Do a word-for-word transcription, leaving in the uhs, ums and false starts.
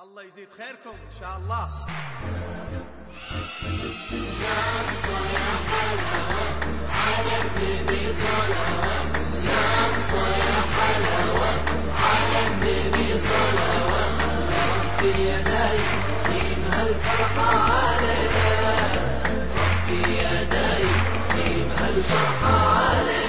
الله يزيد خيركم إن شاء الله. ناصفة يا حلاوة على النبي صلوات، ناصفة يا حلاوة على النبي صلوات. ربي يا دايم قيم هالفرحة علينا، ربي يا دايم قيم هالفرحة علينا.